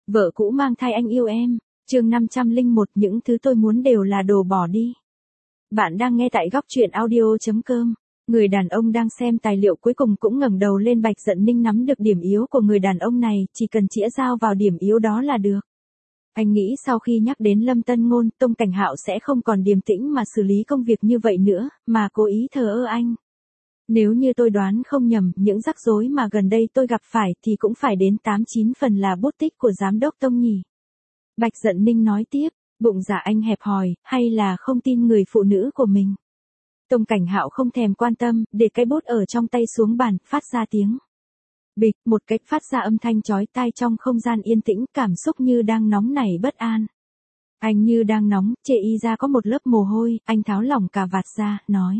Vợ cũ mang thai anh yêu em. Chương 501, những thứ tôi muốn đều là đồ bỏ đi. Bạn đang nghe tại góc truyện audio.com. Người đàn ông đang xem tài liệu cuối cùng cũng ngẩng đầu lên. Bạch Dận Ninh nắm được điểm yếu của người đàn ông này, chỉ cần chĩa dao vào điểm yếu đó là được. Anh nghĩ sau khi nhắc đến Lâm Tân Ngôn, Tông Cảnh Hạo sẽ không còn điềm tĩnh mà xử lý công việc như vậy nữa, mà cố ý thờ ơ anh. Nếu như tôi đoán không nhầm, những rắc rối mà gần đây tôi gặp phải thì cũng phải đến 8-9 phần là bút tích của giám đốc Tông nhỉ. Bạch Dận Ninh nói tiếp, bụng dạ anh hẹp hòi, hay là không tin người phụ nữ của mình. Tông Cảnh Hạo không thèm quan tâm, để cái bút ở trong tay xuống bàn, phát ra tiếng. Bịch, một cái phát ra âm thanh chói tai trong không gian yên tĩnh, cảm xúc như đang nóng nảy bất an. Anh như đang nóng, chê y ra có một lớp mồ hôi, anh tháo lỏng cà vạt ra, nói.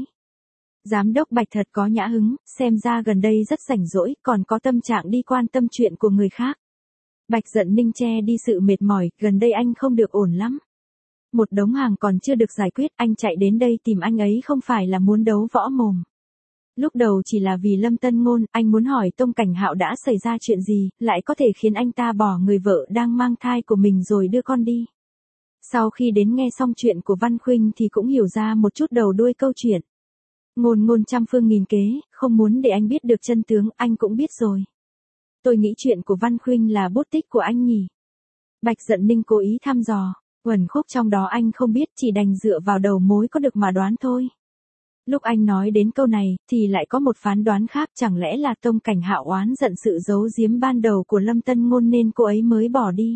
Giám đốc Bạch thật có nhã hứng, xem ra gần đây rất rảnh rỗi, còn có tâm trạng đi quan tâm chuyện của người khác. Bạch Dận Ninh che đi sự mệt mỏi, gần đây anh không được ổn lắm. Một đống hàng còn chưa được giải quyết, anh chạy đến đây tìm anh ấy không phải là muốn đấu võ mồm. Lúc đầu chỉ là vì Lâm Tân Ngôn, anh muốn hỏi Tông Cảnh Hạo đã xảy ra chuyện gì, lại có thể khiến anh ta bỏ người vợ đang mang thai của mình rồi đưa con đi. Sau khi đến nghe xong chuyện của Văn Khuynh thì cũng hiểu ra một chút đầu đuôi câu chuyện. Ngôn trăm phương nghìn kế, không muốn để anh biết được chân tướng, anh cũng biết rồi. Tôi nghĩ chuyện của Văn Khuynh là bút tích của anh nhỉ. Bạch Dận Ninh cố ý thăm dò, uẩn khúc trong đó anh không biết, chỉ đành dựa vào đầu mối có được mà đoán thôi. Lúc anh nói đến câu này, thì lại có một phán đoán khác, chẳng lẽ là Tông Cảnh Hạo oán giận sự giấu giếm ban đầu của Lâm Tân Ngôn nên cô ấy mới bỏ đi.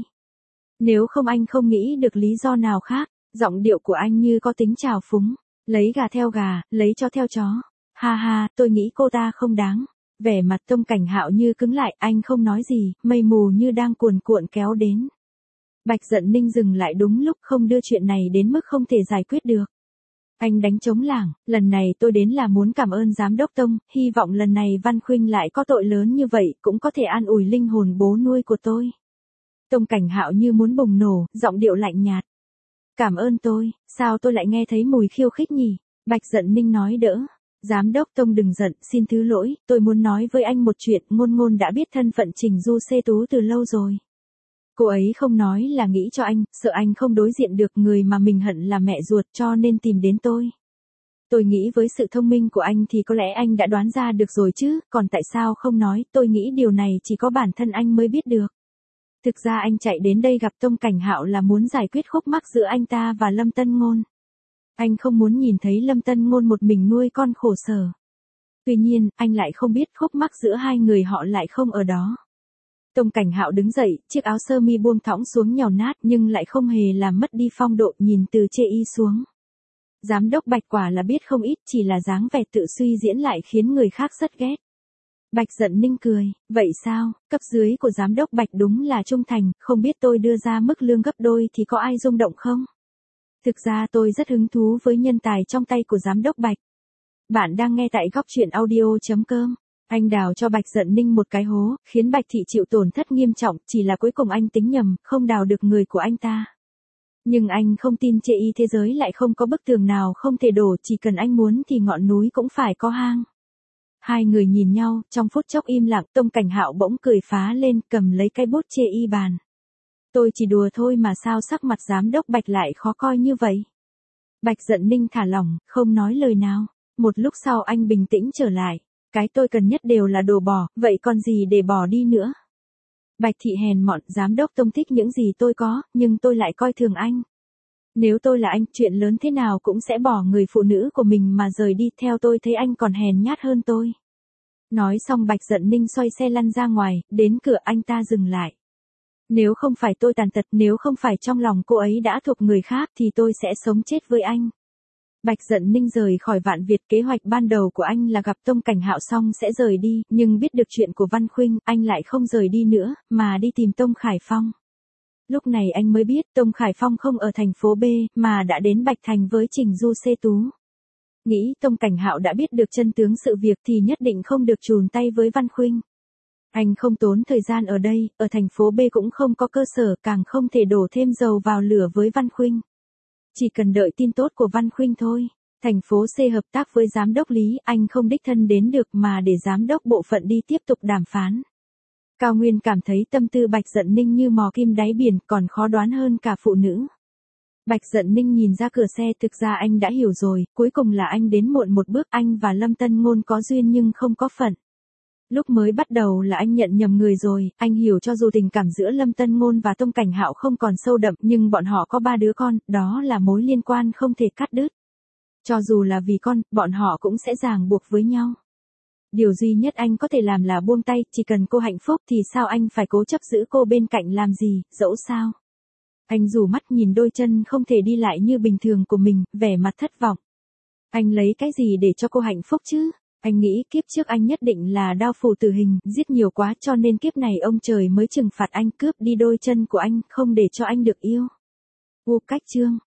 Nếu không anh không nghĩ được lý do nào khác, giọng điệu của anh như có tính trào phúng. Lấy gà theo gà, lấy chó theo chó. Ha ha, tôi nghĩ cô ta không đáng. Vẻ mặt Tông Cảnh Hạo như cứng lại, anh không nói gì, mây mù như đang cuồn cuộn kéo đến. Bạch Dận Ninh dừng lại đúng lúc, không đưa chuyện này đến mức không thể giải quyết được. Anh đánh trống lảng, lần này tôi đến là muốn cảm ơn giám đốc Tông, hy vọng lần này Văn Khuynh lại có tội lớn như vậy, cũng có thể an ủi linh hồn bố nuôi của tôi. Tông Cảnh Hạo như muốn bùng nổ, giọng điệu lạnh nhạt. Cảm ơn tôi, sao tôi lại nghe thấy mùi khiêu khích nhỉ? Bạch Dận Ninh nói đỡ. Giám đốc Tông đừng giận, xin thứ lỗi, tôi muốn nói với anh một chuyện, Ngôn đã biết thân phận Trình Du Xê Tú từ lâu rồi. Cô ấy không nói là nghĩ cho anh, sợ anh không đối diện được người mà mình hận là mẹ ruột cho nên tìm đến tôi. Tôi nghĩ với sự thông minh của anh thì có lẽ anh đã đoán ra được rồi chứ, còn tại sao không nói, tôi nghĩ điều này chỉ có bản thân anh mới biết được. Thực ra anh chạy đến đây gặp Tông Cảnh Hạo là muốn giải quyết khúc mắc giữa anh ta và Lâm Tân Ngôn. Anh không muốn nhìn thấy Lâm Tân Ngôn một mình nuôi con khổ sở. Tuy nhiên, anh lại không biết khúc mắc giữa hai người họ lại không ở đó. Tông Cảnh Hạo đứng dậy, chiếc áo sơ mi buông thõng xuống nhàu nát nhưng lại không hề làm mất đi phong độ, nhìn từ chê y xuống. Giám đốc Bạch quả là biết không ít, chỉ là dáng vẻ tự suy diễn lại khiến người khác rất ghét. Bạch Dận Ninh cười, vậy sao, cấp dưới của giám đốc Bạch đúng là trung thành, không biết tôi đưa ra mức lương gấp đôi thì có ai rung động không? Thực ra tôi rất hứng thú với nhân tài trong tay của giám đốc Bạch. Bạn đang nghe tại góc truyện audio.com. Anh đào cho Bạch Dận Ninh một cái hố, khiến Bạch Thị chịu tổn thất nghiêm trọng, chỉ là cuối cùng anh tính nhầm, không đào được người của anh ta. Nhưng anh không tin chê y thế giới lại không có bức tường nào không thể đổ, chỉ cần anh muốn thì ngọn núi cũng phải có hang. Hai người nhìn nhau, trong phút chốc im lặng, Tông Cảnh Hạo bỗng cười phá lên, cầm lấy cái bút chê y bàn. Tôi chỉ đùa thôi mà sao sắc mặt giám đốc Bạch lại khó coi như vậy? Bạch Dận Ninh thả lỏng, không nói lời nào. Một lúc sau anh bình tĩnh trở lại. Cái tôi cần nhất đều là đồ bỏ, vậy còn gì để bỏ đi nữa? Bạch Thị hèn mọn, giám đốc Tông thích những gì tôi có, nhưng tôi lại coi thường anh. Nếu tôi là anh, chuyện lớn thế nào cũng sẽ bỏ người phụ nữ của mình mà rời đi, theo tôi thấy anh còn hèn nhát hơn tôi. Nói xong Bạch Dận Ninh xoay xe lăn ra ngoài, đến cửa anh ta dừng lại. Nếu không phải tôi tàn tật, nếu không phải trong lòng cô ấy đã thuộc người khác thì tôi sẽ sống chết với anh. Bạch Dận Ninh rời khỏi Vạn Việt, kế hoạch ban đầu của anh là gặp Tông Cảnh Hạo xong sẽ rời đi, nhưng biết được chuyện của Văn Khuynh, anh lại không rời đi nữa, mà đi tìm Tông Khải Phong. Lúc này anh mới biết Tông Khải Phong không ở thành phố B, mà đã đến Bạch Thành với Trình Du Xê Tú. Nghĩ Tông Cảnh Hạo đã biết được chân tướng sự việc thì nhất định không được chùn tay với Văn Khuynh. Anh không tốn thời gian ở đây, ở thành phố B cũng không có cơ sở, càng không thể đổ thêm dầu vào lửa với Văn Khuynh. Chỉ cần đợi tin tốt của Văn Khuynh thôi. Thành phố C hợp tác với giám đốc Lý, anh không đích thân đến được mà để giám đốc bộ phận đi tiếp tục đàm phán. Cao Nguyên cảm thấy tâm tư Bạch Dận Ninh như mò kim đáy biển, còn khó đoán hơn cả phụ nữ. Bạch Dận Ninh nhìn ra cửa xe, thực ra anh đã hiểu rồi, cuối cùng là anh đến muộn một bước, anh và Lâm Tân Ngôn có duyên nhưng không có phận. Lúc mới bắt đầu là anh nhận nhầm người rồi, anh hiểu cho dù tình cảm giữa Lâm Tân Ngôn và Tông Cảnh Hạo không còn sâu đậm nhưng bọn họ có 3 đứa con, đó là mối liên quan không thể cắt đứt. Cho dù là vì con, bọn họ cũng sẽ ràng buộc với nhau. Điều duy nhất anh có thể làm là buông tay, chỉ cần cô hạnh phúc thì sao anh phải cố chấp giữ cô bên cạnh làm gì, dẫu sao. Anh rủ mắt nhìn đôi chân không thể đi lại như bình thường của mình, vẻ mặt thất vọng. Anh lấy cái gì để cho cô hạnh phúc chứ? Anh nghĩ kiếp trước anh nhất định là đao phủ tử hình, giết nhiều quá cho nên kiếp này ông trời mới trừng phạt anh, cướp đi đôi chân của anh, không để cho anh được yêu. Cách chương